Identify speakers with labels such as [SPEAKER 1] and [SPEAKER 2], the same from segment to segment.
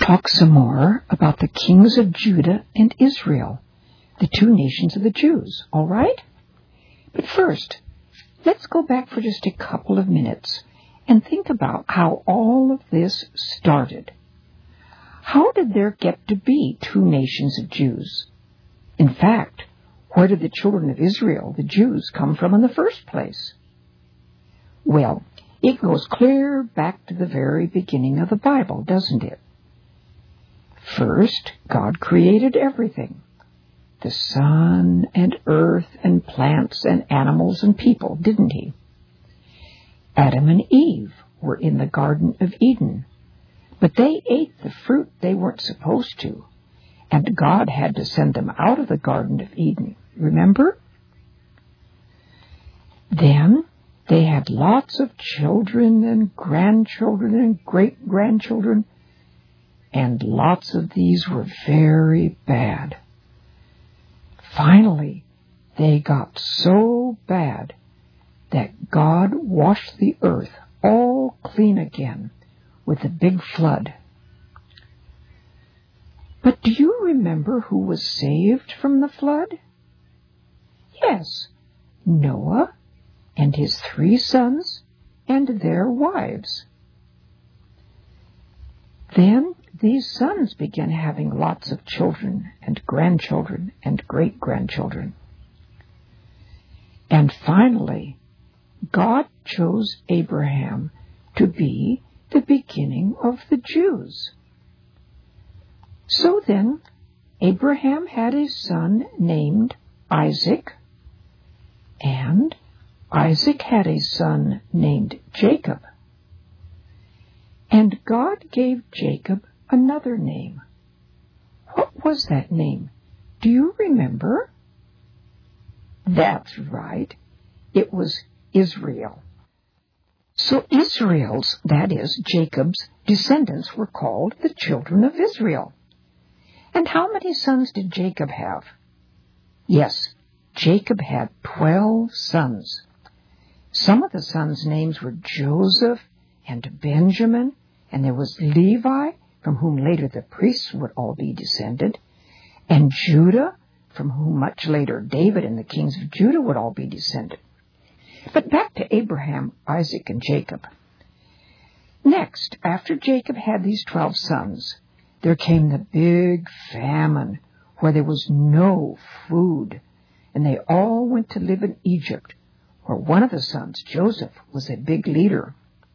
[SPEAKER 1] talk some more about the kings of Judah and Israel, the two nations of the Jews, all right? But first, let's go back for just a couple of minutes and think about how all of this started. How did there get to be two nations of Jews? In fact, where did the children of Israel, the Jews, come from in the first place? Well, it goes clear back to the very beginning of the Bible, doesn't it? First, God created everything. The sun and earth and plants and animals and people, didn't he? Adam and Eve were in the Garden of Eden, but they ate the fruit they weren't supposed to, and God had to send them out of the Garden of Eden, remember? Then they had lots of children and grandchildren and great-grandchildren, and lots of these were very bad. Finally, they got so bad that God washed the earth all clean again with a big flood. But do you remember who was saved from the flood? Yes, Noah and his 3 sons and their wives. Then these sons began having lots of children and grandchildren and great-grandchildren. And finally, God chose Abraham to be the beginning of the Jews. So then, Abraham had a son named Isaac, and Isaac had a son named Jacob. And God gave Jacob another name. What was that name? Do you remember? That's right. It was Israel. So Israel's, that is, Jacob's, descendants were called the children of Israel. And how many sons did Jacob have? Yes, Jacob had 12 sons. Some of the sons' names were Joseph and Benjamin, and there was Levi, from whom later the priests would all be descended, and Judah, from whom much later David and the kings of Judah would all be descended. But back to Abraham, Isaac, and Jacob. Next, after Jacob had these 12 sons, there came the big famine, where there was no food, and they all went to live in Egypt, where one of the sons, Joseph, was a big leader.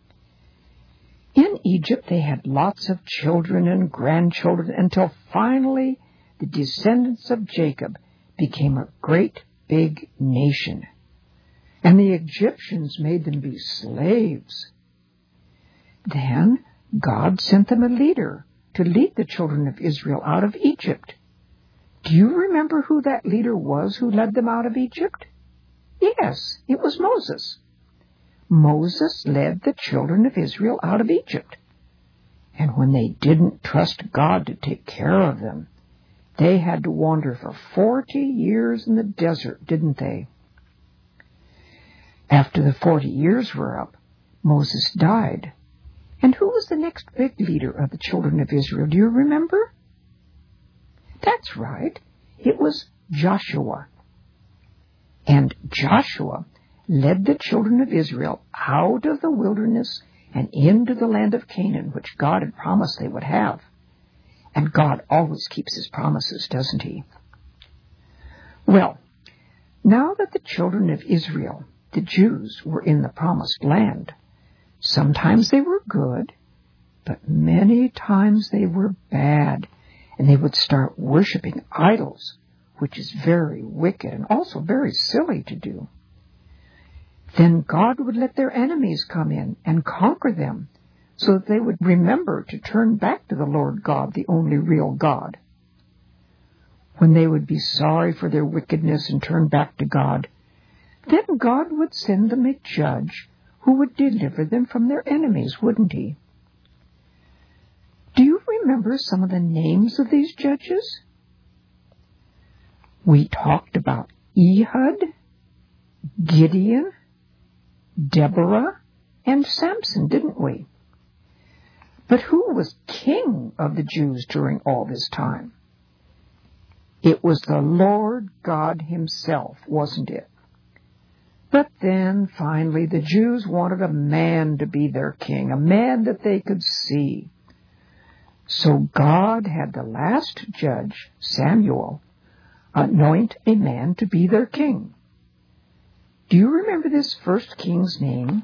[SPEAKER 1] In Egypt, they had lots of children and grandchildren until finally the descendants of Jacob became a great big nation. And the Egyptians made them be slaves. Then God sent them a leader to lead the children of Israel out of Egypt. Do you remember who that leader was who led them out of Egypt? Yes, it was Moses. Moses led the children of Israel out of Egypt. And when they didn't trust God to take care of them, they had to wander for 40 years in the desert, didn't they? After the 40 years were up, Moses died. And who was the next big leader of the children of Israel? Do you remember? That's right. It was Joshua. And Joshua led the children of Israel out of the wilderness and into the land of Canaan, which God had promised they would have. And God always keeps his promises, doesn't he? Well, now that the children of Israel, the Jews, were in the promised land, sometimes they were good, but many times they were bad, and they would start worshiping idols, which is very wicked and also very silly to do. Then God would let their enemies come in and conquer them, so that they would remember to turn back to the Lord God, the only real God. When they would be sorry for their wickedness and turn back to God, then God would send them a judge who would deliver them from their enemies, wouldn't he? Do you remember some of the names of these judges? We talked about Ehud, Gideon, Deborah, and Samson, didn't we? But who was king of the Jews during all this time? It was the Lord God himself, wasn't it? But then, finally, the Jews wanted a man to be their king, a man that they could see. So God had the last judge, Samuel, anoint a man to be their king. Do you remember this first king's name?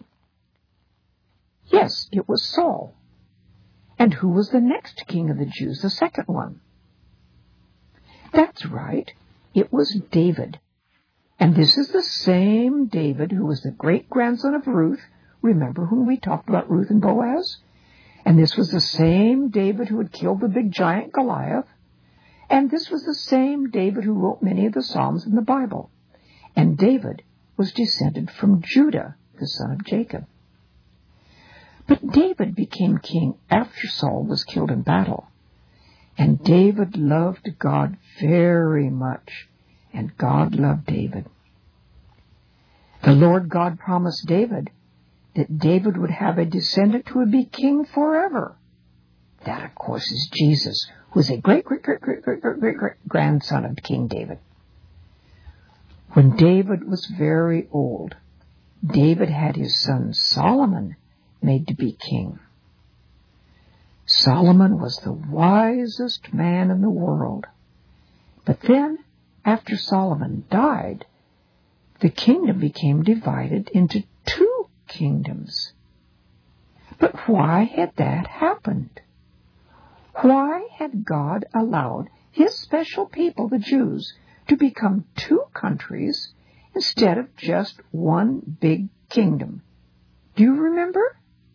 [SPEAKER 1] Yes, it was Saul. And who was the next king of the Jews, the second one? That's right, it was David. And this is the same David who was the great-grandson of Ruth. Remember when we talked about Ruth and Boaz? And this was the same David who had killed the big giant Goliath. And this was the same David who wrote many of the Psalms in the Bible. And David was descended from Judah, the son of Jacob. But David became king after Saul was killed in battle. And David loved God very much, and God loved David. The Lord God promised David that David would have a descendant who would be king forever. That, of course, is Jesus, who is a great-great-great-great-great-grandson of King David. When David was very old, David had his son Solomon made to be king. Solomon was the wisest man in the world. But then, after Solomon died, the kingdom became divided into two kingdoms. But why had that happened? Why had God allowed his special people, the Jews, to become two countries instead of just one big kingdom? Do you remember?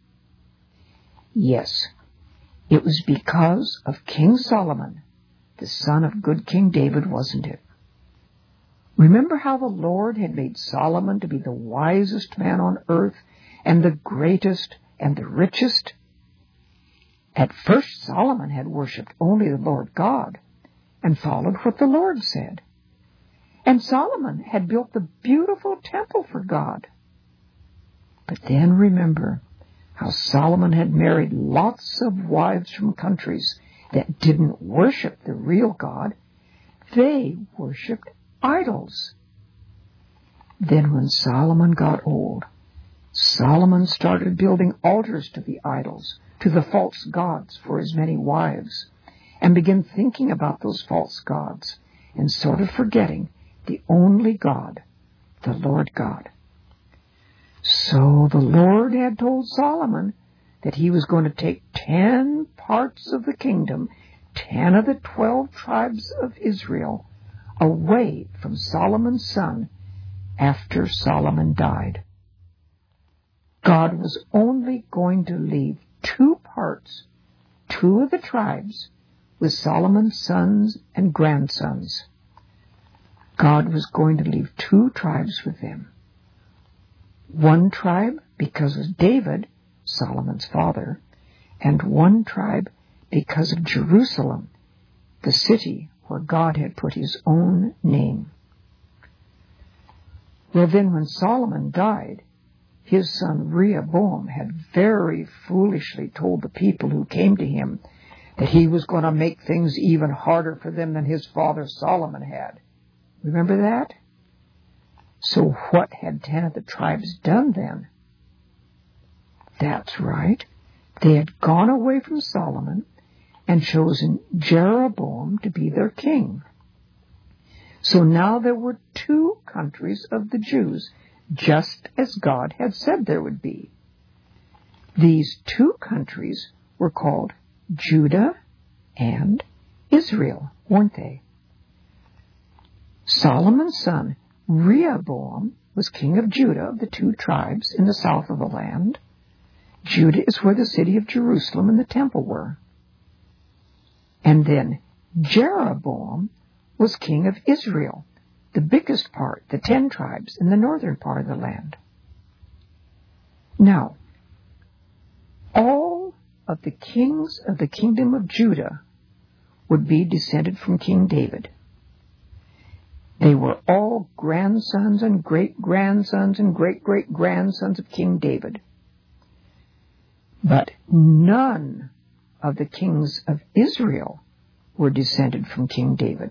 [SPEAKER 1] Yes, it was because of King Solomon, the son of good King David, wasn't it? Remember how the Lord had made Solomon to be the wisest man on earth and the greatest and the richest? At first, Solomon had worshipped only the Lord God and followed what the Lord said. And Solomon had built the beautiful temple for God. But then remember how Solomon had married lots of wives from countries that didn't worship the real God. They worshipped idols. Then when Solomon got old, Solomon started building altars to the idols, to the false gods for his many wives, and began thinking about those false gods and sort of forgetting the only God, the Lord God. So the Lord had told Solomon that he was going to take 10 parts of the kingdom, 10 of the 12 tribes of Israel, away from Solomon's son after Solomon died. God was only going to leave 2 parts, 2 of the tribes, with Solomon's sons and grandsons. God was going to leave 2 tribes with them. 1 tribe because of David, Solomon's father, and 1 tribe because of Jerusalem, the city where God had put his own name. Well, then when Solomon died, his son Rehoboam had very foolishly told the people who came to him that he was going to make things even harder for them than his father Solomon had. Remember that? So what had 10 of the tribes done then? That's right. They had gone away from Solomon and chosen Jeroboam to be their king. So now there were 2 countries of the Jews, just as God had said there would be. These 2 countries were called Judah and Israel, weren't they? Solomon's son Rehoboam was king of Judah, of the 2 tribes in the south of the land. Judah is where the city of Jerusalem and the temple were. And then Jeroboam was king of Israel, the biggest part, the 10 tribes in the northern part of the land. Now, all of the kings of the kingdom of Judah would be descended from King David. They were all grandsons and great-grandsons and great-great-grandsons of King David. But none of the kings of Israel were descended from King David.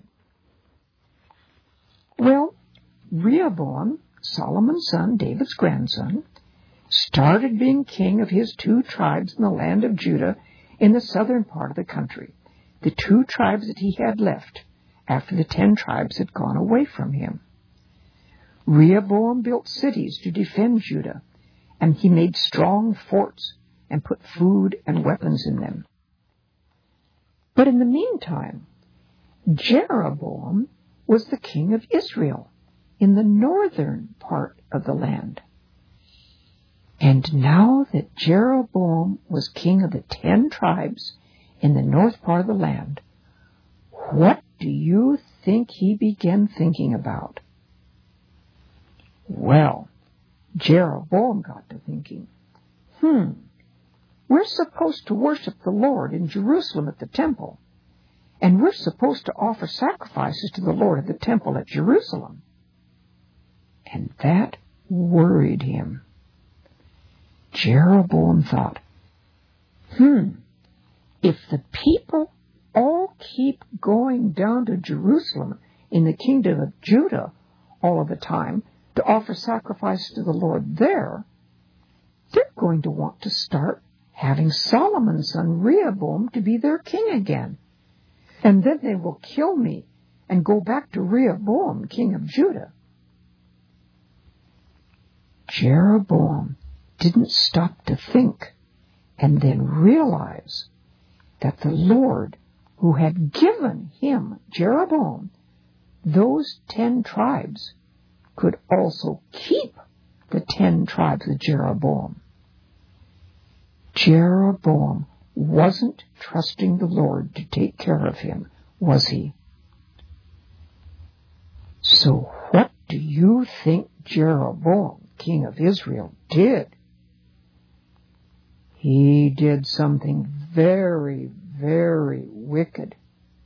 [SPEAKER 1] Well, Rehoboam, Solomon's son, David's grandson, started being king of his 2 tribes in the land of Judah in the southern part of the country, the 2 tribes that he had left after the 10 tribes had gone away from him. Rehoboam built cities to defend Judah, and he made strong forts and put food and weapons in them. But in the meantime, Jeroboam was the king of Israel in the northern part of the land. And now that Jeroboam was king of the 10 tribes in the north part of the land, what do you think he began thinking about? Well, Jeroboam got to thinking, we're supposed to worship the Lord in Jerusalem at the temple, and we're supposed to offer sacrifices to the Lord at the temple at Jerusalem. And that worried him. Jeroboam thought, if the people all keep going down to Jerusalem in the kingdom of Judah all of the time to offer sacrifices to the Lord there, they're going to want to start having Solomon's son Rehoboam to be their king again. And then they will kill me and go back to Rehoboam, king of Judah. Jeroboam didn't stop to think and then realize that the Lord, who had given him, Jeroboam, those 10 tribes, could also keep the 10 tribes of Jeroboam. Jeroboam wasn't trusting the Lord to take care of him, was he? So what do you think Jeroboam, king of Israel, did? He did something very, very wicked.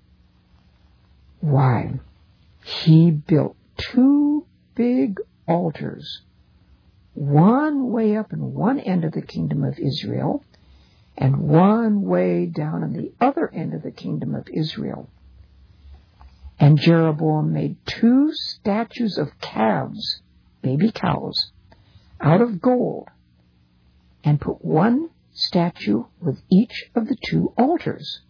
[SPEAKER 1] Why, he built 2 big altars, one way up in one end of the kingdom of Israel and one way down in the other end of the kingdom of Israel. And Jeroboam made 2 statues of calves, baby cows, out of gold, and put 1 statue with each of the 2 altars.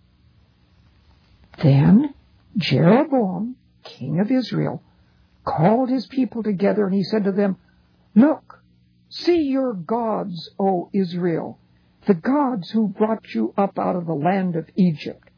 [SPEAKER 1] Then Jeroboam, king of Israel, called his people together, and he said to them, "Look, see your gods, O Israel, the gods who brought you up out of the land of Egypt."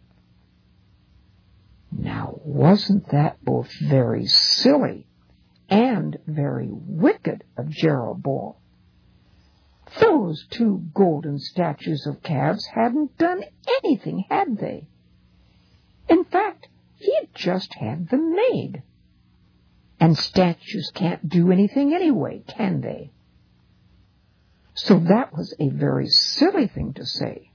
[SPEAKER 1] Now, wasn't that both very silly and very wicked of Jeroboam? Those 2 golden statues of calves hadn't done anything, had they? In fact, he had just had them made. And statues can't do anything anyway, can they? So that was a very silly thing to say.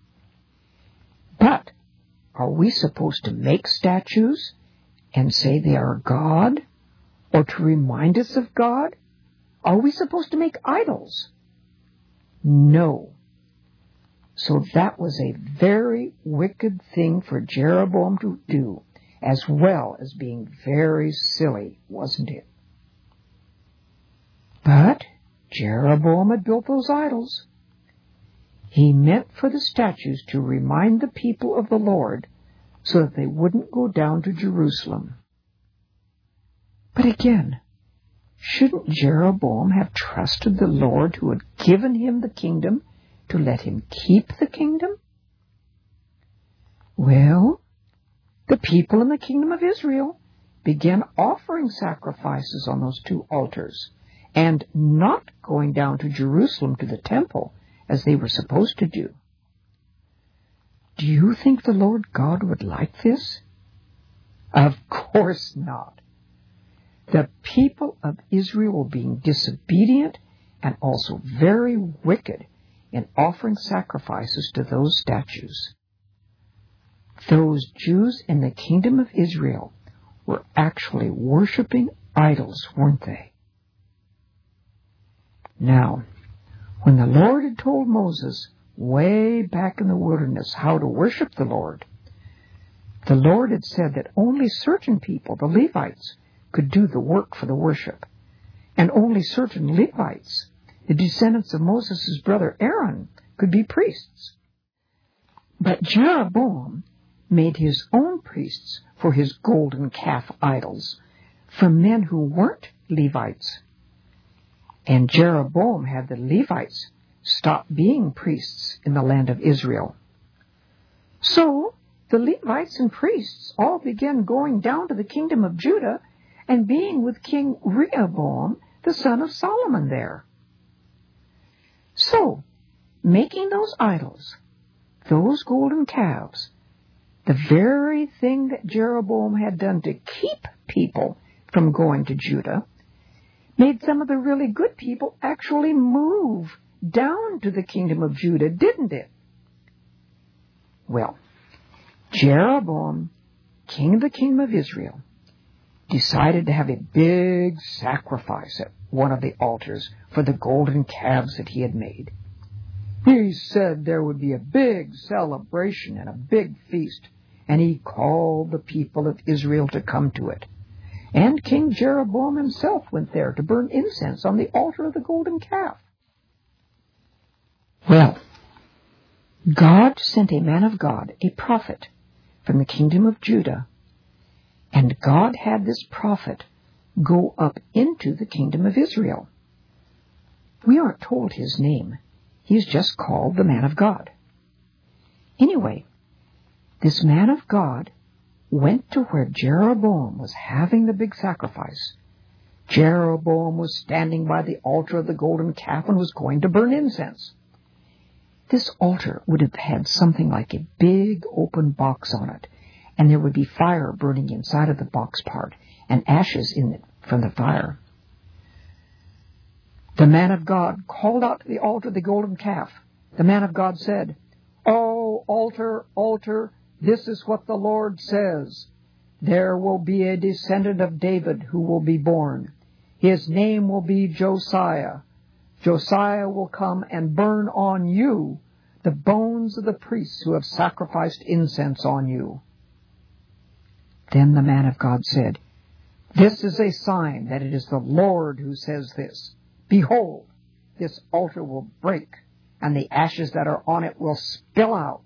[SPEAKER 1] But are we supposed to make statues and say they are God, or to remind us of God? Are we supposed to make idols? No. So that was a very wicked thing for Jeroboam to do, as well as being very silly, wasn't it? But Jeroboam had built those idols. He meant for the statues to remind the people of the Lord so that they wouldn't go down to Jerusalem. But again, shouldn't Jeroboam have trusted the Lord who had given him the kingdom to let him keep the kingdom? Well, the people in the kingdom of Israel began offering sacrifices on those 2 altars and not going down to Jerusalem to the temple as they were supposed to do. Do you think the Lord God would like this? Of course not. The people of Israel were being disobedient and also very wicked in offering sacrifices to those statues. Those Jews in the kingdom of Israel were actually worshiping idols, weren't they? Now, when the Lord had told Moses way back in the wilderness how to worship the Lord. The Lord had said that only certain people, the Levites, could do the work for the worship, and only certain Levites, the descendants of Moses' brother Aaron, could be priests. But Jeroboam made his own priests for his golden calf idols from men who weren't Levites. And Jeroboam had the Levites stop being priests in the land of Israel. So the Levites and priests all began going down to the kingdom of Judah and being with King Rehoboam, the son of Solomon, there. So, making those idols, those golden calves, the very thing that Jeroboam had done to keep people from going to Judah, made some of the really good people actually move down to the kingdom of Judah, didn't it? Well, Jeroboam, king of the kingdom of Israel, decided to have a big sacrifice at one of the altars for the golden calves that he had made. He said there would be a big celebration and a big feast, and he called the people of Israel to come to it. And King Jeroboam himself went there to burn incense on the altar of the golden calf. Well, God sent a man of God, a prophet, from the kingdom of Judah, and God had this prophet go up into the kingdom of Israel. We aren't told his name. He's just called the man of God. Anyway, this man of God went to where Jeroboam was having the big sacrifice. Jeroboam was standing by the altar of the golden calf and was going to burn incense. This altar would have had something like a big open box on it, and there would be fire burning inside of the box part and ashes in it from the fire. The man of God called out to the altar of the golden calf. The man of God said, "Oh, altar, altar, this is what the Lord says. There will be a descendant of David who will be born. His name will be Josiah. Josiah will come and burn on you the bones of the priests who have sacrificed incense on you." Then the man of God said, "This is a sign that it is the Lord who says this. Behold, this altar will break, and the ashes that are on it will spill out."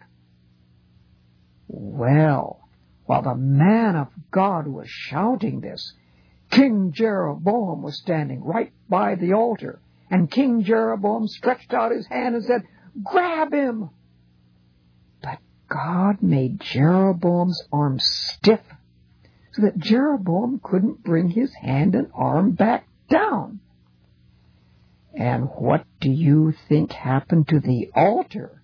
[SPEAKER 1] Well, while the man of God was shouting this, King Jeroboam was standing right by the altar, and King Jeroboam stretched out his hand and said, "Grab him!" But God made Jeroboam's arm stiff so that Jeroboam couldn't bring his hand and arm back down. And what do you think happened to the altar?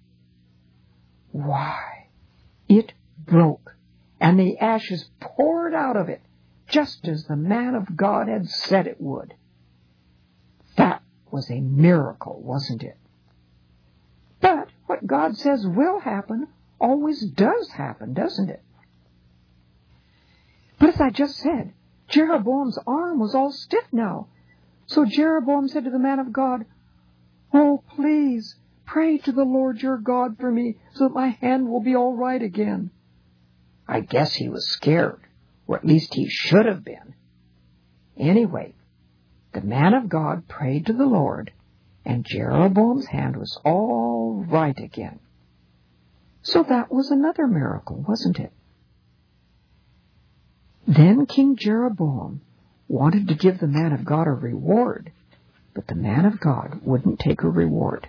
[SPEAKER 1] Why, it broke, and the ashes poured out of it, just as the man of God had said it would. That was a miracle, wasn't it? But what God says will happen always does happen, doesn't it? But as I just said, Jeroboam's arm was all stiff now. So Jeroboam said to the man of God, "Oh, please, pray to the Lord your God for me so that my hand will be all right again." I guess he was scared, or at least he should have been. Anyway, the man of God prayed to the Lord, and Jeroboam's hand was all right again. So that was another miracle, wasn't it? Then King Jeroboam wanted to give the man of God a reward, but the man of God wouldn't take a reward.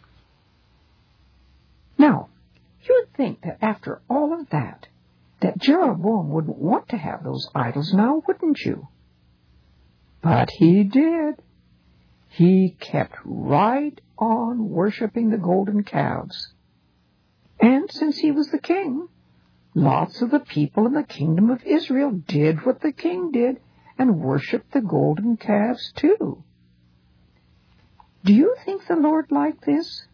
[SPEAKER 1] Now, you would think that after all of that Jeroboam wouldn't want to have those idols now, wouldn't you? But he did. He kept right on worshiping the golden calves. And since he was the king, lots of the people in the kingdom of Israel did what the king did and worshiped the golden calves too. Do you think the Lord liked this?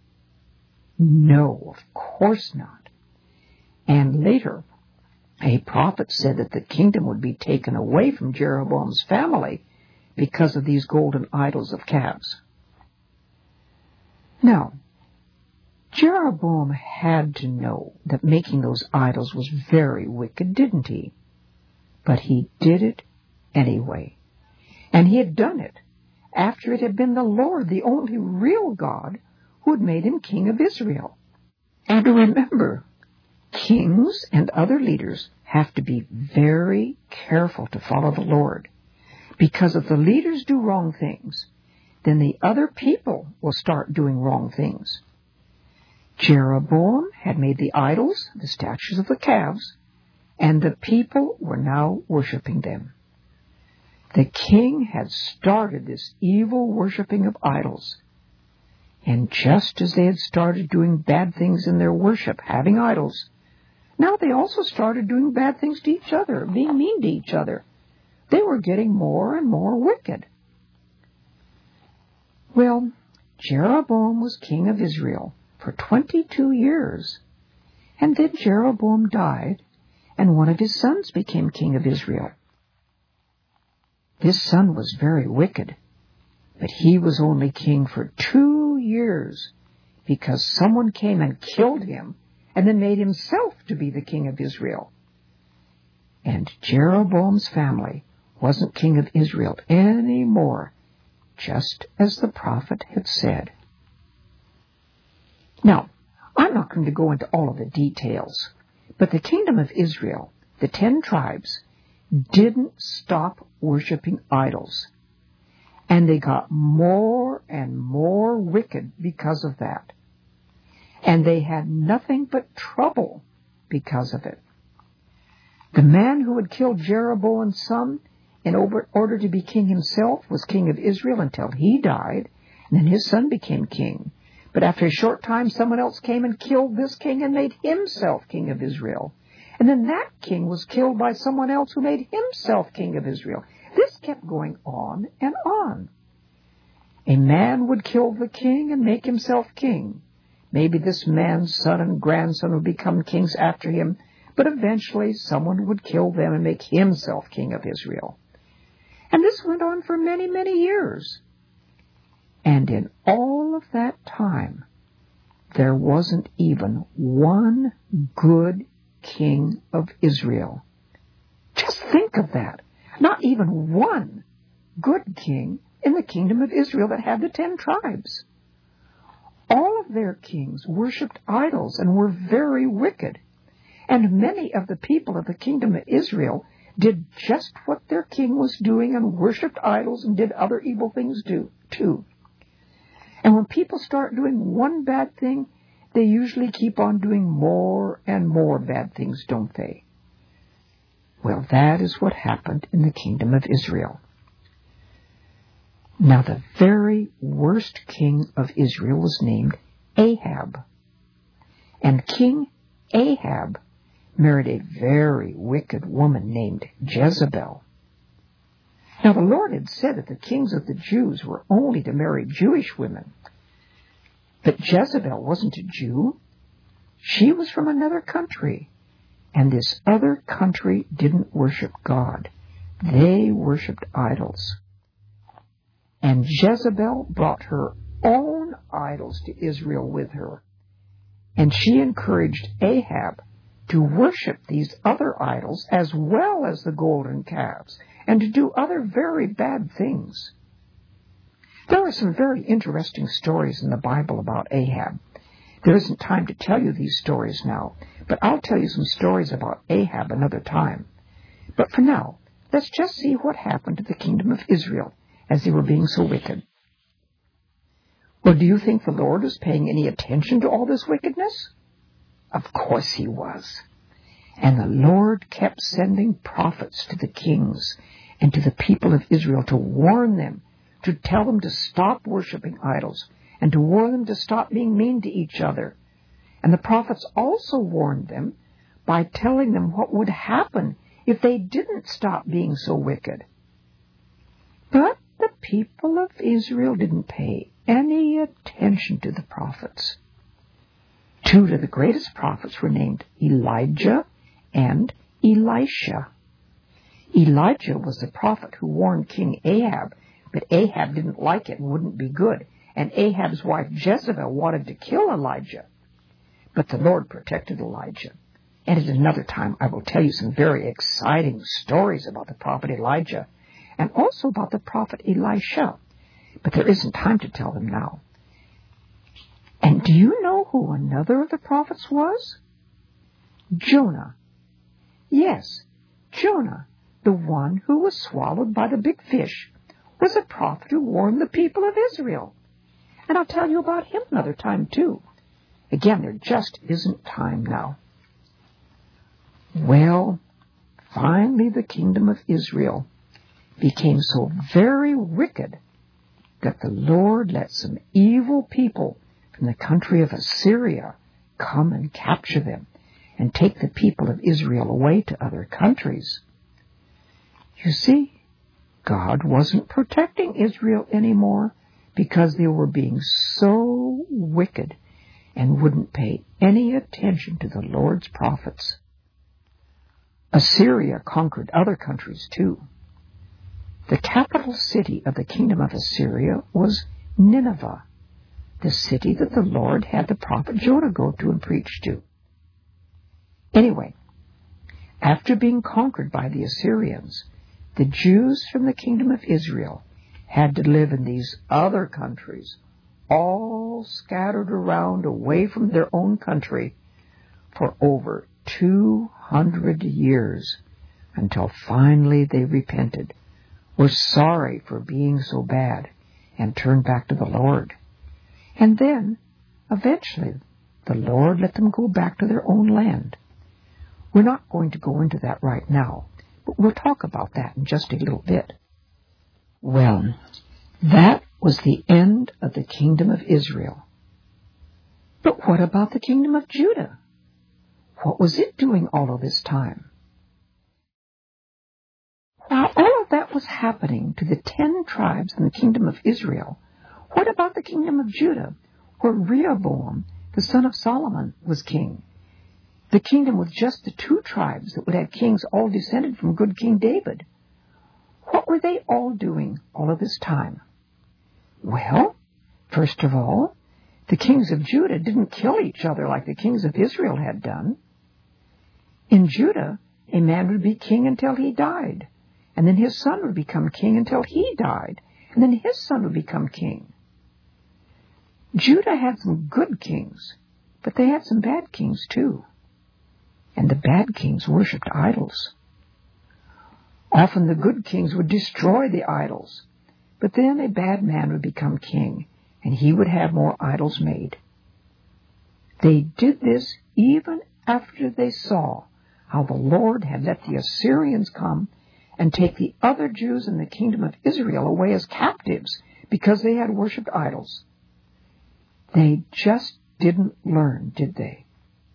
[SPEAKER 1] No, of course not. And later, a prophet said that the kingdom would be taken away from Jeroboam's family because of these golden idols of calves. Now, Jeroboam had to know that making those idols was very wicked, didn't he? But he did it anyway. And he had done it after it had been the Lord, the only real God, who had made him king of Israel. And remember, kings and other leaders have to be very careful to follow the Lord, because if the leaders do wrong things, then the other people will start doing wrong things. Jeroboam had made the idols, the statues of the calves, and the people were now worshiping them. The king had started this evil worshiping of idols. And just as they had started doing bad things in their worship, having idols, now they also started doing bad things to each other, being mean to each other. They were getting more and more wicked. Well, Jeroboam was king of Israel for 22 years. And then Jeroboam died, and one of his sons became king of Israel. This son was very wicked, but he was only king for 2 years because someone came and killed him and then made himself to be the king of Israel. And Jeroboam's family wasn't king of Israel anymore, just as the prophet had said. Now, I'm not going to go into all of the details, but the kingdom of Israel, the 10 tribes, didn't stop worshiping idols. And they got more and more wicked because of that. And they had nothing but trouble because of it. The man who had killed Jeroboam's son in order to be king himself was king of Israel until he died, and then his son became king. But after a short time, someone else came and killed this king and made himself king of Israel. And then that king was killed by someone else who made himself king of Israel. This kept going on and on. A man would kill the king and make himself king. Maybe this man's son and grandson would become kings after him, but eventually someone would kill them and make himself king of Israel. And this went on for many, many years. And in all of that time, there wasn't even one good king of Israel. Just think of that. Not even one good king in the kingdom of Israel that had the 10 tribes. All of their kings worshipped idols and were very wicked. And many of the people of the kingdom of Israel did just what their king was doing and worshipped idols and did other evil things too. And when people start doing one bad thing, they usually keep on doing more and more bad things, don't they? Well, that is what happened in the kingdom of Israel. Now, the very worst king of Israel was named Ahab. And King Ahab married a very wicked woman named Jezebel. Now, the Lord had said that the kings of the Jews were only to marry Jewish women. But Jezebel wasn't a Jew. She was from another country. And this other country didn't worship God. They worshipped idols. And Jezebel brought her own idols to Israel with her. And she encouraged Ahab to worship these other idols as well as the golden calves, and to do other very bad things. There are some very interesting stories in the Bible about Ahab. There isn't time to tell you these stories now, but I'll tell you some stories about Ahab another time. But for now, let's just see what happened to the kingdom of Israel as they were being so wicked. Well, do you think the Lord was paying any attention to all this wickedness? Of course he was. And the Lord kept sending prophets to the kings and to the people of Israel to warn them, to tell them to stop worshiping idols, and to warn them to stop being mean to each other. And the prophets also warned them by telling them what would happen if they didn't stop being so wicked. But the people of Israel didn't pay any attention to the prophets. 2 of the greatest prophets were named Elijah and Elisha. Elijah was the prophet who warned King Ahab, but Ahab didn't like it and wouldn't be good. And Ahab's wife Jezebel wanted to kill Elijah. But the Lord protected Elijah. And at another time, I will tell you some very exciting stories about the prophet Elijah and also about the prophet Elisha. But there isn't time to tell them now. And do you know who another of the prophets was? Jonah. Yes, Jonah, the one who was swallowed by the big fish, was a prophet who warned the people of Israel. And I'll tell you about him another time, too. Again, there just isn't time now. Well, finally the kingdom of Israel became so very wicked that the Lord let some evil people from the country of Assyria come and capture them and take the people of Israel away to other countries. You see, God wasn't protecting Israel anymore because they were being so wicked and wouldn't pay any attention to the Lord's prophets. Assyria conquered other countries too. The capital city of the kingdom of Assyria was Nineveh, the city that the Lord had the prophet Jonah go to and preach to. Anyway, after being conquered by the Assyrians, the Jews from the kingdom of Israel had to live in these other countries, all scattered around away from their own country for over 200 years, until finally they repented, were sorry for being so bad, and turned back to the Lord. And then, eventually, the Lord let them go back to their own land. We're not going to go into that right now, but we'll talk about that in just a little bit. Well, that was the end of the kingdom of Israel. But what about the kingdom of Judah? What was it doing all of this time? While all of that was happening to the 10 tribes in the kingdom of Israel, what about the kingdom of Judah, where Rehoboam, the son of Solomon, was king? The kingdom with just the 2 tribes that would have kings all descended from good King David. What were they all doing all of this time? Well, first of all, the kings of Judah didn't kill each other like the kings of Israel had done. In Judah, a man would be king until he died, and then his son would become king until he died, and then his son would become king. Judah had some good kings, but they had some bad kings too. And the bad kings worshipped idols. Often the good kings would destroy the idols, but then a bad man would become king, and he would have more idols made. They did this even after they saw how the Lord had let the Assyrians come and take the other Jews in the kingdom of Israel away as captives because they had worshipped idols. They just didn't learn, did they?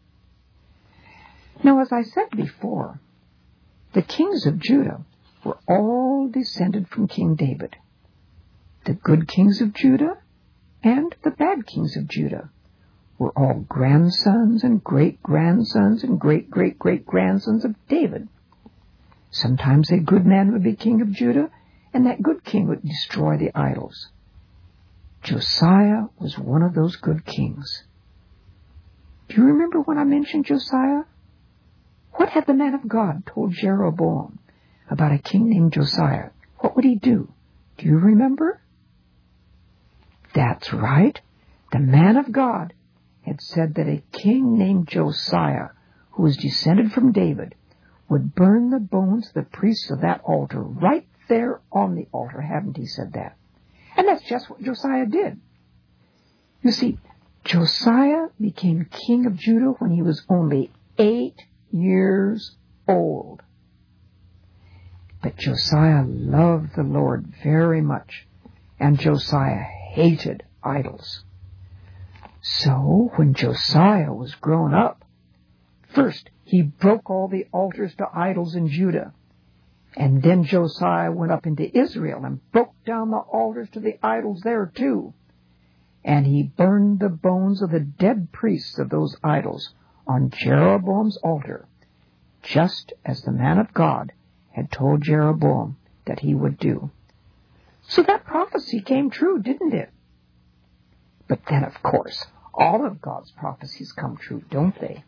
[SPEAKER 1] Now, as I said before, the kings of Judah were all descended from King David. The good kings of Judah and the bad kings of Judah were all grandsons and great-grandsons and great-great-great-grandsons of David. Sometimes a good man would be king of Judah, and that good king would destroy the idols. Josiah was one of those good kings. Do you remember when I mentioned Josiah? What had the man of God told Jeroboam about a king named Josiah? What would he do? Do you remember? That's right. The man of God had said that a king named Josiah, who was descended from David, would burn the bones of the priests of that altar right there on the altar. Haven't he said that? And that's just what Josiah did. You see, Josiah became king of Judah when he was only 8 years old. But Josiah loved the Lord very much, and Josiah hated idols. So when Josiah was grown up, first he broke all the altars to idols in Judah, and then Josiah went up into Israel and broke down the altars to the idols there too. And he burned the bones of the dead priests of those idols on Jeroboam's altar, just as the man of God had told Jeroboam that he would do. So that prophecy came true, didn't it? But then, of course, All of God's prophecies come true, don't they?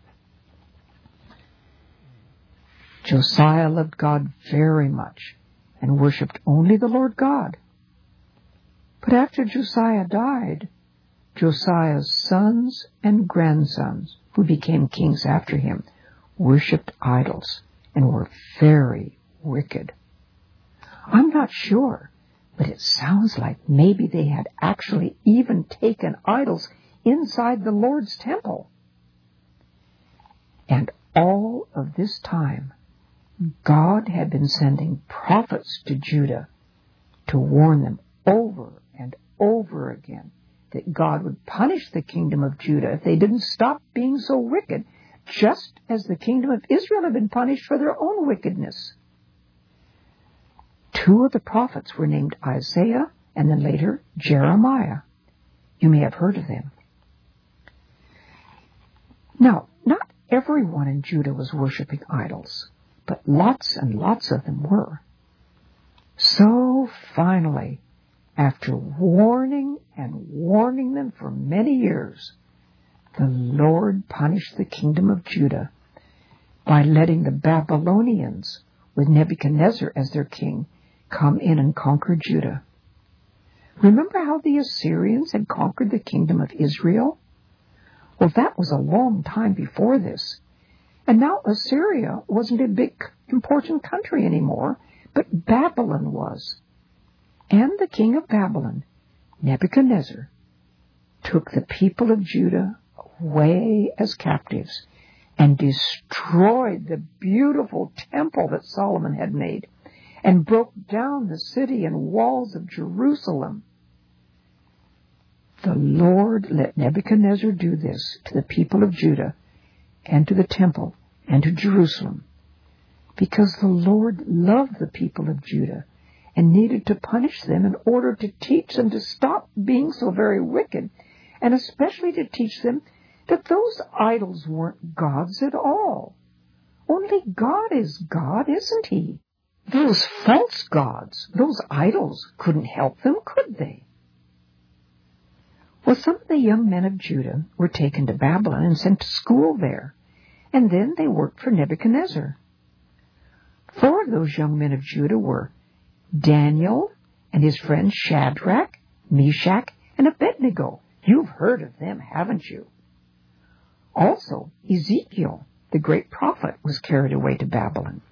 [SPEAKER 1] Josiah loved God very much and worshipped only the Lord God. But after Josiah died, Josiah's sons and grandsons, who became kings after him, worshipped idols and were very wicked. I'm not sure, but it sounds like maybe they had actually even taken idols inside the Lord's temple. And all of this time, God had been sending prophets to Judah to warn them over and over again that God would punish the kingdom of Judah if they didn't stop being so wicked, just as the kingdom of Israel had been punished for their own wickedness. 2 of the prophets were named Isaiah and then later Jeremiah. You may have heard of them. Now, not everyone in Judah was worshiping idols, but lots and lots of them were. So finally, after warning and warning them for many years, the Lord punished the kingdom of Judah by letting the Babylonians, with Nebuchadnezzar as their king, come in and conquer Judah. Remember how the Assyrians had conquered the kingdom of Israel? Well, that was a long time before this. And now Assyria wasn't a big, important country anymore, but Babylon was. And the king of Babylon, Nebuchadnezzar, took the people of Judah away as captives and destroyed the beautiful temple that Solomon had made and broke down the city and walls of Jerusalem. The Lord let Nebuchadnezzar do this to the people of Judah and to the temple and to Jerusalem because the Lord loved the people of Judah and needed to punish them in order to teach them to stop being so very wicked, and especially to teach them that those idols weren't gods at all. Only God is God, isn't He? Those false gods, those idols, couldn't help them, could they? Well, some of the young men of Judah were taken to Babylon and sent to school there, and then they worked for Nebuchadnezzar. 4 of those young men of Judah were Daniel and his friends Shadrach, Meshach, and Abednego. You've heard of them, haven't you? Also, Ezekiel, the great prophet, was carried away to Babylon.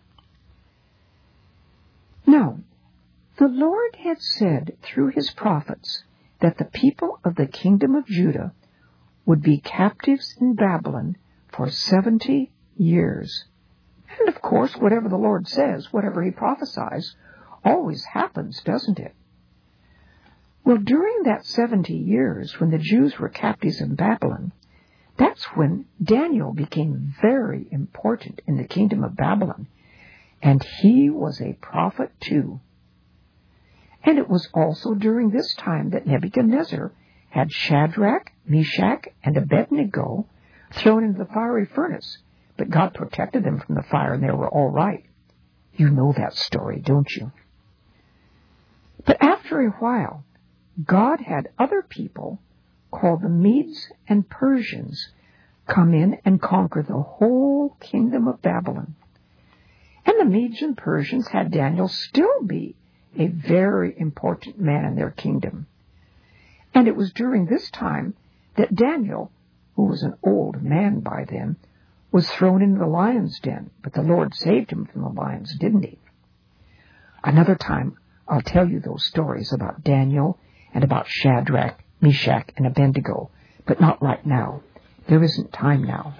[SPEAKER 1] Now, the Lord had said through his prophets that the people of the kingdom of Judah would be captives in Babylon for 70 years. And of course, whatever the Lord says, whatever he prophesies, always happens, doesn't it? Well, during that 70 years when the Jews were captives in Babylon, that's when Daniel became very important in the kingdom of Babylon, and he was a prophet too. And it was also during this time that Nebuchadnezzar had Shadrach, Meshach, and Abednego thrown into the fiery furnace, but God protected them from the fire and they were all right. You know that story, don't you? But after a while, God had other people called the Medes and Persians come in and conquer the whole kingdom of Babylon. And the Medes and Persians had Daniel still be a very important man in their kingdom. And it was during this time that Daniel, who was an old man by then, was thrown into the lion's den, but the Lord saved him from the lions, didn't he? Another time, I'll tell you those stories about Daniel and about Shadrach, Meshach, and Abednego, but not right now. There isn't time now.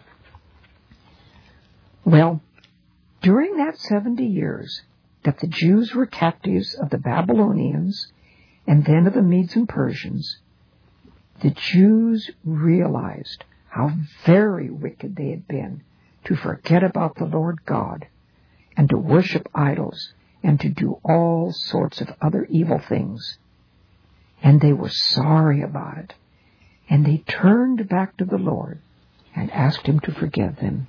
[SPEAKER 1] Well, during that 70 years that the Jews were captives of the Babylonians and then of the Medes and Persians, the Jews realized how very wicked they had been to forget about the Lord God and to worship idols and to do all sorts of other evil things. And they were sorry about it. And they turned back to the Lord and asked him to forgive them.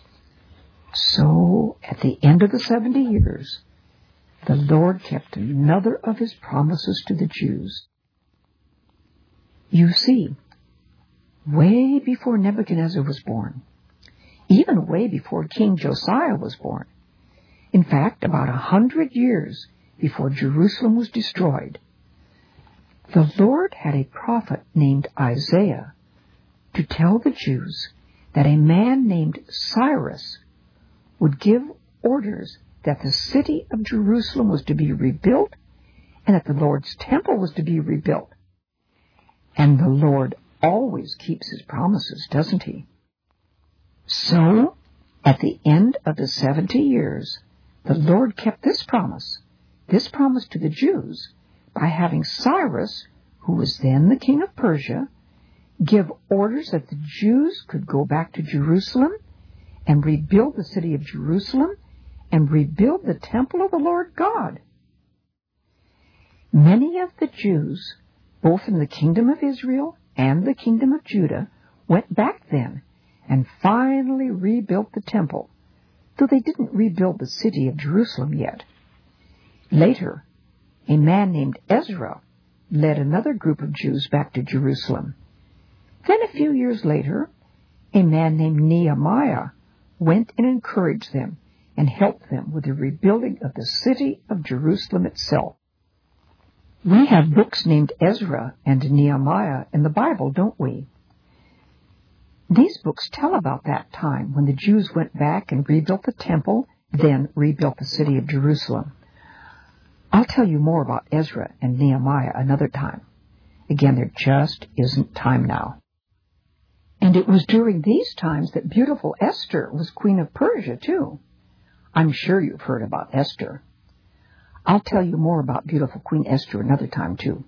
[SPEAKER 1] So, at the end of the 70 years, the Lord kept another of his promises to the Jews. You see, way before Nebuchadnezzar was born, even way before King Josiah was born. In fact, about 100 years before Jerusalem was destroyed, the Lord had a prophet named Isaiah to tell the Jews that a man named Cyrus would give orders that the city of Jerusalem was to be rebuilt and that the Lord's temple was to be rebuilt. And the Lord always keeps his promises, doesn't he? So, at the end of the 70 years, the Lord kept this promise to the Jews, by having Cyrus, who was then the king of Persia, give orders that the Jews could go back to Jerusalem and rebuild the city of Jerusalem and rebuild the temple of the Lord God. Many of the Jews, both in the kingdom of Israel and the kingdom of Judah, went back then and finally rebuilt the temple, though they didn't rebuild the city of Jerusalem yet. Later, a man named Ezra led another group of Jews back to Jerusalem. Then a few years later, a man named Nehemiah went and encouraged them and helped them with the rebuilding of the city of Jerusalem itself. We have books named Ezra and Nehemiah in the Bible, don't we? These books tell about that time when the Jews went back and rebuilt the temple, then rebuilt the city of Jerusalem. I'll tell you more about Ezra and Nehemiah another time. Again, there just isn't time now. And it was during these times that beautiful Esther was queen of Persia, too. I'm sure you've heard about Esther. I'll tell you more about beautiful Queen Esther another time, too.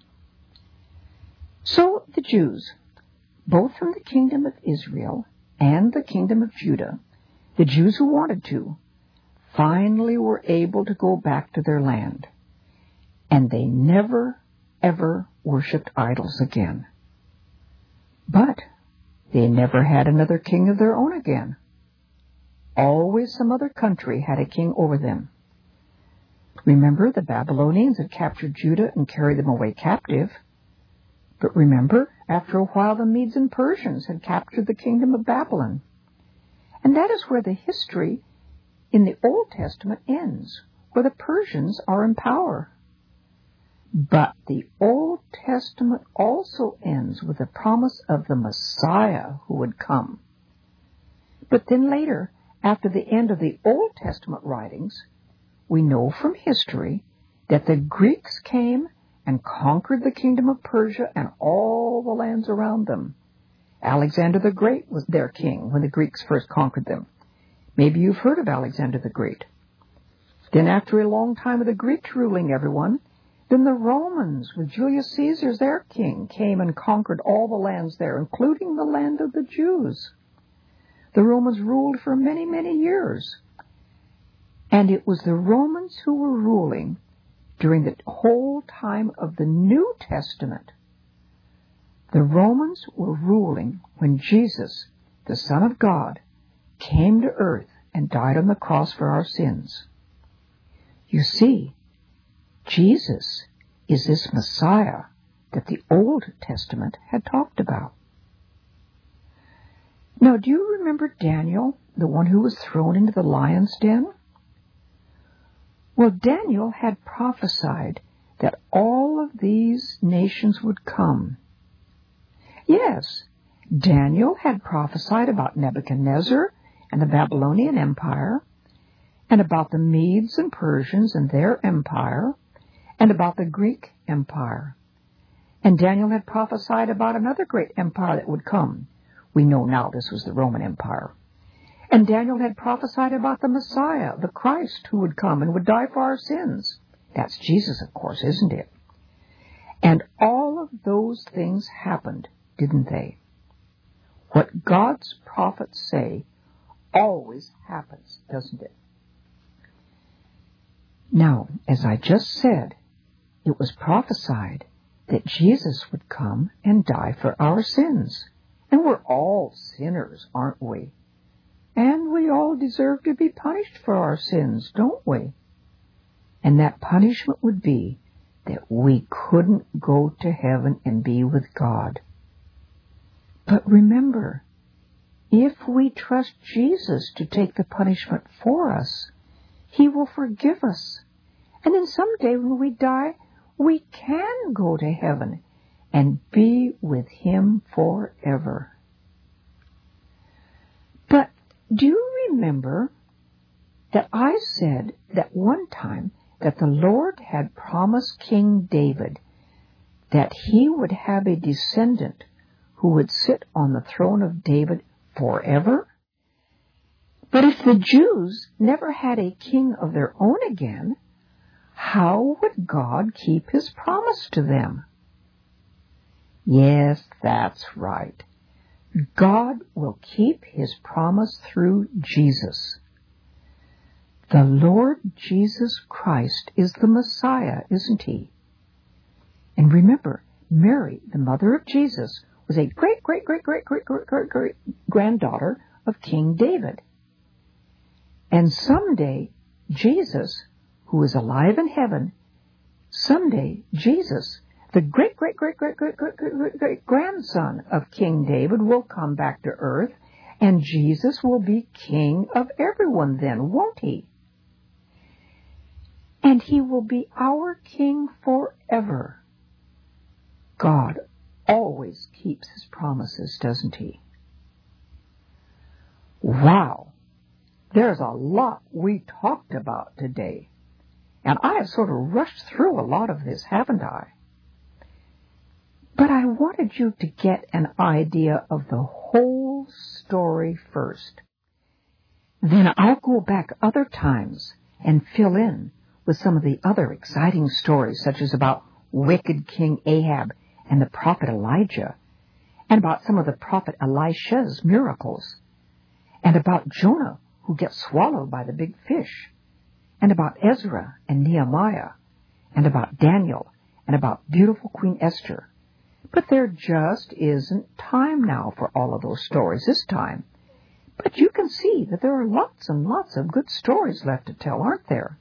[SPEAKER 1] So the Jews, both from the kingdom of Israel and the kingdom of Judah, the Jews who wanted to, finally were able to go back to their land. And they never, ever worshipped idols again. But they never had another king of their own again. Always some other country had a king over them. Remember, the Babylonians had captured Judah and carried them away captive. But remember, after a while the Medes and Persians had captured the kingdom of Babylon. And that is where the history in the Old Testament ends, where the Persians are in power. But the Old Testament also ends with the promise of the Messiah who would come. But then later, after the end of the Old Testament writings, we know from history that the Greeks came and conquered the kingdom of Persia and all the lands around them. Alexander the Great was their king when the Greeks first conquered them. Maybe you've heard of Alexander the Great. Then after a long time of the Greeks ruling everyone, then the Romans, with Julius Caesar as their king, came and conquered all the lands there, including the land of the Jews. The Romans ruled for many, many years. And it was the Romans who were ruling during the whole time of the New Testament. The Romans were ruling when Jesus, the Son of God, came to earth and died on the cross for our sins. You see, Jesus is this Messiah that the Old Testament had talked about. Now, do you remember Daniel, the one who was thrown into the lion's den? Well, Daniel had prophesied that all of these nations would come. Yes, Daniel had prophesied about Nebuchadnezzar and the Babylonian Empire, and about the Medes and Persians and their empire, and about the Greek Empire. And Daniel had prophesied about another great empire that would come. We know now this was the Roman Empire. And Daniel had prophesied about the Messiah, the Christ, who would come and would die for our sins. That's Jesus, of course, isn't it? And all of those things happened, didn't they? What God's prophets say always happens, doesn't it? Now, as I just said, it was prophesied that Jesus would come and die for our sins. And we're all sinners, aren't we? And we all deserve to be punished for our sins, don't we? And that punishment would be that we couldn't go to heaven and be with God. But remember, if we trust Jesus to take the punishment for us, He will forgive us. And then someday when we die, we can go to heaven and be with Him forever. But do you remember that I said that one time that the Lord had promised King David that he would have a descendant who would sit on the throne of David forever? But if the Jews never had a king of their own again, how would God keep His promise to them? Yes, that's right. God will keep His promise through Jesus. The Lord Jesus Christ is the Messiah, isn't He? And remember, Mary, the mother of Jesus, was a great-great-great-great-great-great-great-granddaughter of King David. And someday, Jesus, who is alive in heaven, someday Jesus, the great-great-great-great-great-great-great-grandson of King David, will come back to earth, and Jesus will be king of everyone then, won't He? And He will be our king forever. God always keeps His promises, doesn't He? Wow! There's a lot we talked about today. And I have sort of rushed through a lot of this, haven't I? But I wanted you to get an idea of the whole story first. Then I'll go back other times and fill in with some of the other exciting stories, such as about wicked King Ahab and the prophet Elijah, and about some of the prophet Elisha's miracles, and about Jonah, who gets swallowed by the big fish, and about Ezra and Nehemiah, and about Daniel, and about beautiful Queen Esther. But there just isn't time now for all of those stories this time. But you can see that there are lots and lots of good stories left to tell, aren't there?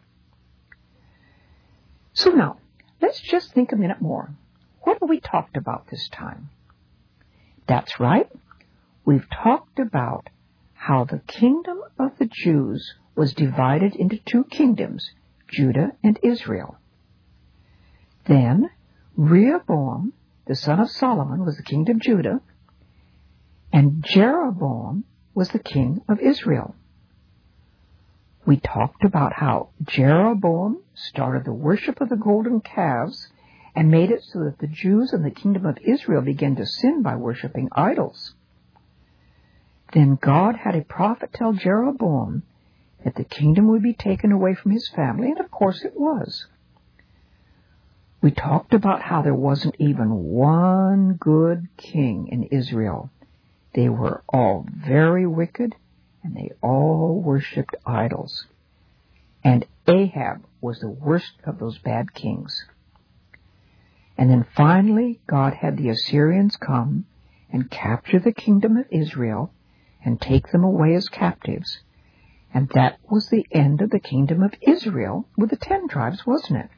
[SPEAKER 1] So now, let's just think a minute more. What have we talked about this time? That's right. We've talked about how the kingdom of the Jews was divided into two kingdoms, Judah and Israel. Then Rehoboam, the son of Solomon, was the king of Judah, and Jeroboam was the king of Israel. We talked about how Jeroboam started the worship of the golden calves and made it so that the Jews and the kingdom of Israel began to sin by worshiping idols. Then God had a prophet tell Jeroboam that the kingdom would be taken away from his family, and of course it was. We talked about how there wasn't even one good king in Israel. They were all very wicked, and they all worshipped idols. And Ahab was the worst of those bad kings. And then finally, God had the Assyrians come and capture the kingdom of Israel and take them away as captives. And that was the end of the kingdom of Israel with the 10 tribes, wasn't it?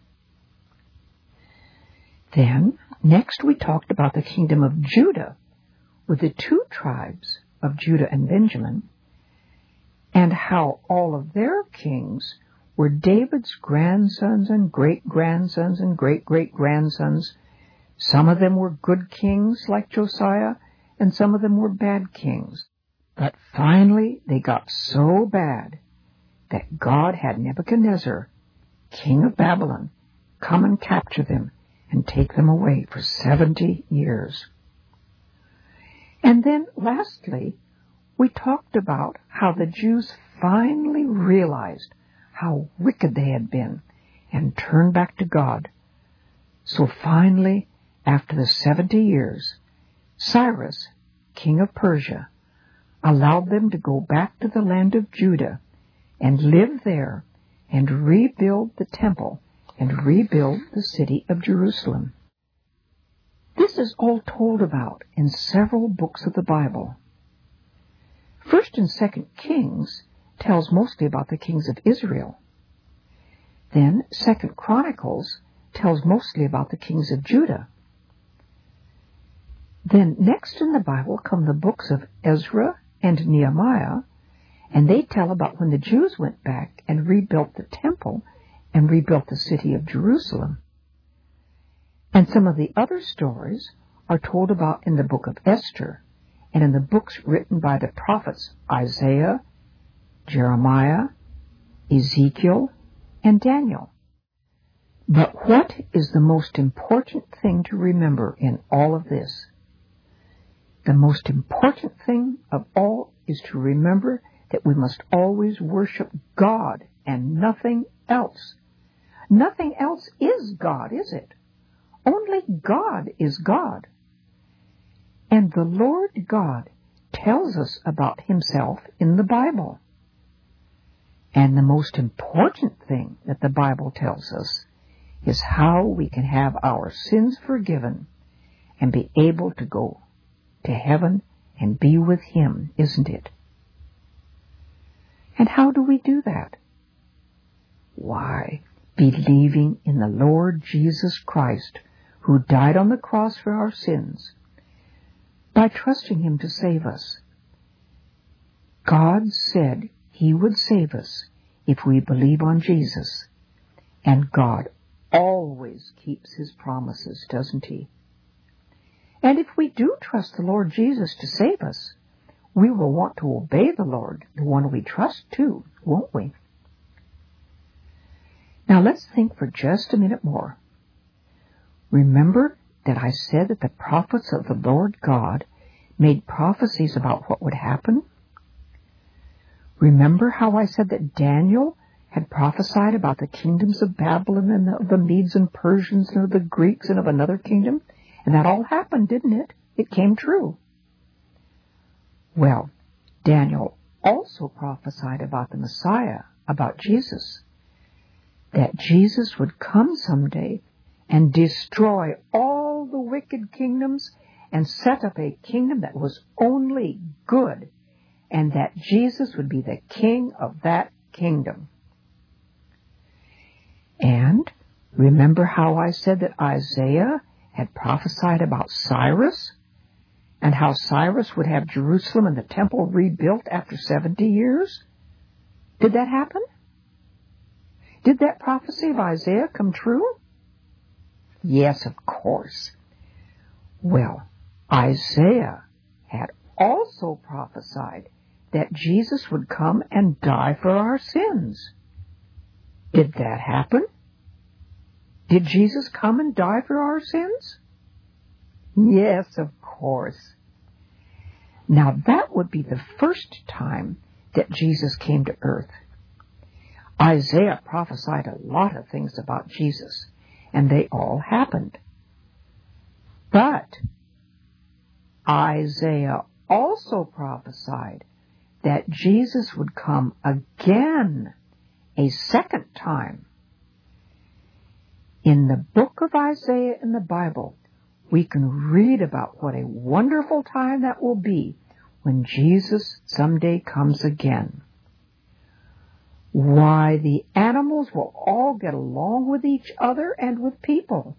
[SPEAKER 1] Then, next we talked about the kingdom of Judah with the 2 tribes of Judah and Benjamin, and how all of their kings were David's grandsons and great-grandsons and great-great-grandsons. Some of them were good kings like Josiah, and some of them were bad kings. But finally they got so bad that God had Nebuchadnezzar, king of Babylon, come and capture them and take them away for 70 years. And then lastly, we talked about how the Jews finally realized how wicked they had been and turned back to God. So finally, after the 70 years, Cyrus, king of Persia, allowed them to go back to the land of Judah and live there and rebuild the temple and rebuild the city of Jerusalem. This is all told about in several books of the Bible. 1st and 2nd Kings tells mostly about the kings of Israel. Then 2nd Chronicles tells mostly about the kings of Judah. Then next in the Bible come the books of Ezra and Nehemiah, and they tell about when the Jews went back and rebuilt the temple and rebuilt the city of Jerusalem. And some of the other stories are told about in the book of Esther and in the books written by the prophets Isaiah, Jeremiah, Ezekiel, and Daniel. But what is the most important thing to remember in all of this? The most important thing of all is to remember that we must always worship God and nothing else. Nothing else is God, is it? Only God is God. And the Lord God tells us about Himself in the Bible. And the most important thing that the Bible tells us is how we can have our sins forgiven and be able to go to heaven and be with Him, isn't it? And how do we do that? Why, believing in the Lord Jesus Christ, who died on the cross for our sins, by trusting Him to save us. God said He would save us if we believe on Jesus, and God always keeps His promises, doesn't He? And if we do trust the Lord Jesus to save us, we will want to obey the Lord, the one we trust too, won't we? Now let's think for just a minute more. Remember that I said that the prophets of the Lord God made prophecies about what would happen? Remember how I said that Daniel had prophesied about the kingdoms of Babylon and of the Medes and Persians and of the Greeks and of another kingdom? And that all happened, didn't it? It came true. Well, Daniel also prophesied about the Messiah, about Jesus, that Jesus would come someday and destroy all the wicked kingdoms and set up a kingdom that was only good, and that Jesus would be the king of that kingdom. And remember how I said that Isaiah had prophesied about Cyrus, and how Cyrus would have Jerusalem and the temple rebuilt after 70 years? Did that happen? Did that prophecy of Isaiah come true? Yes, of course. Well, Isaiah had also prophesied that Jesus would come and die for our sins. Did that happen? Did Jesus come and die for our sins? Yes, of course. Now that would be the first time that Jesus came to earth. Isaiah prophesied a lot of things about Jesus, and they all happened. But Isaiah also prophesied that Jesus would come again, a second time. In the book of Isaiah in the Bible, we can read about what a wonderful time that will be when Jesus someday comes again. Why, the animals will all get along with each other and with people.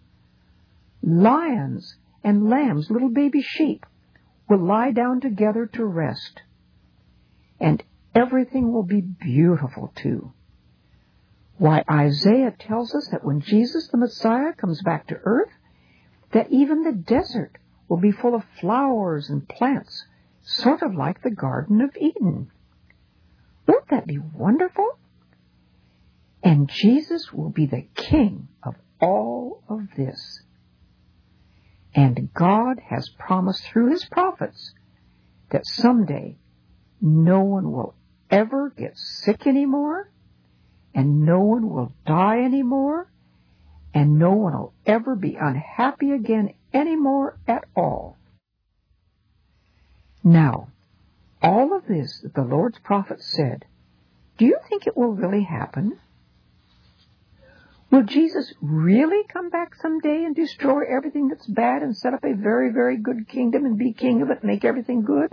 [SPEAKER 1] Lions and lambs, little baby sheep, will lie down together to rest. And everything will be beautiful too. Why, Isaiah tells us that when Jesus the Messiah comes back to earth, that even the desert will be full of flowers and plants, sort of like the Garden of Eden. Won't that be wonderful? And Jesus will be the king of all of this. And God has promised through His prophets that someday no one will ever get sick anymore, and no one will die anymore, and no one will ever be unhappy again anymore at all. Now, all of this that the Lord's prophet said, do you think it will really happen? Will Jesus really come back someday and destroy everything that's bad and set up a very, very good kingdom and be king of it and make everything good?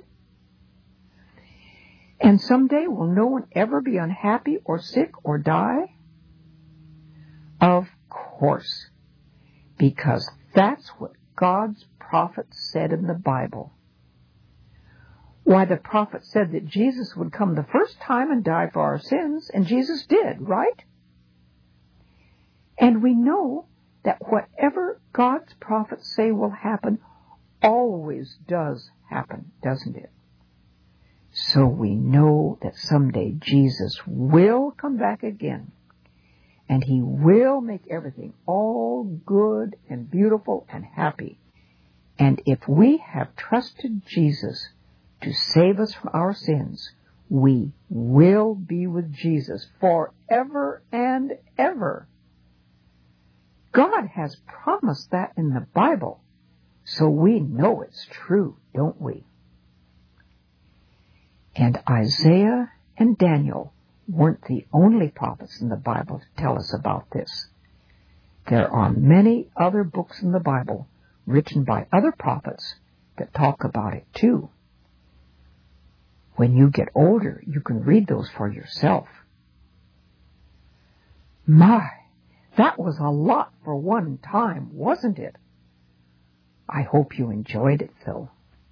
[SPEAKER 1] And someday will no one ever be unhappy or sick or die? Of course, because that's what God's prophet said in the Bible. Why, the prophet said that Jesus would come the first time and die for our sins, and Jesus did, right? And we know that whatever God's prophets say will happen always does happen, doesn't it? So we know that someday Jesus will come back again, and he will make everything all good and beautiful and happy. And if we have trusted Jesus to save us from our sins, we will be with Jesus forever and ever. God has promised that in the Bible, so we know it's true, don't we? And Isaiah and Daniel weren't the only prophets in the Bible to tell us about this. There are many other books in the Bible written by other prophets that talk about it too. When you get older, you can read those for yourself. My, that was a lot for one time, wasn't it? I hope you enjoyed it, though.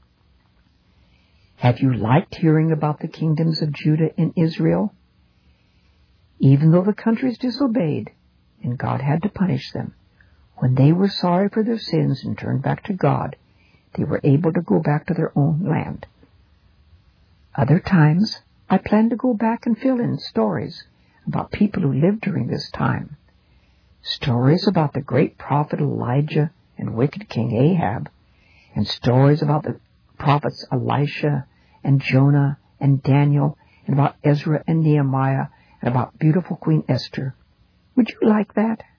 [SPEAKER 1] Have you liked hearing about the kingdoms of Judah and Israel? Even though the countries disobeyed, and God had to punish them, when they were sorry for their sins and turned back to God, they were able to go back to their own land. Other times, I plan to go back and fill in stories about people who lived during this time. Stories about the great prophet Elijah and wicked King Ahab, and stories about the prophets Elisha and Jonah and Daniel, and about Ezra and Nehemiah, and about beautiful Queen Esther. Would you like that?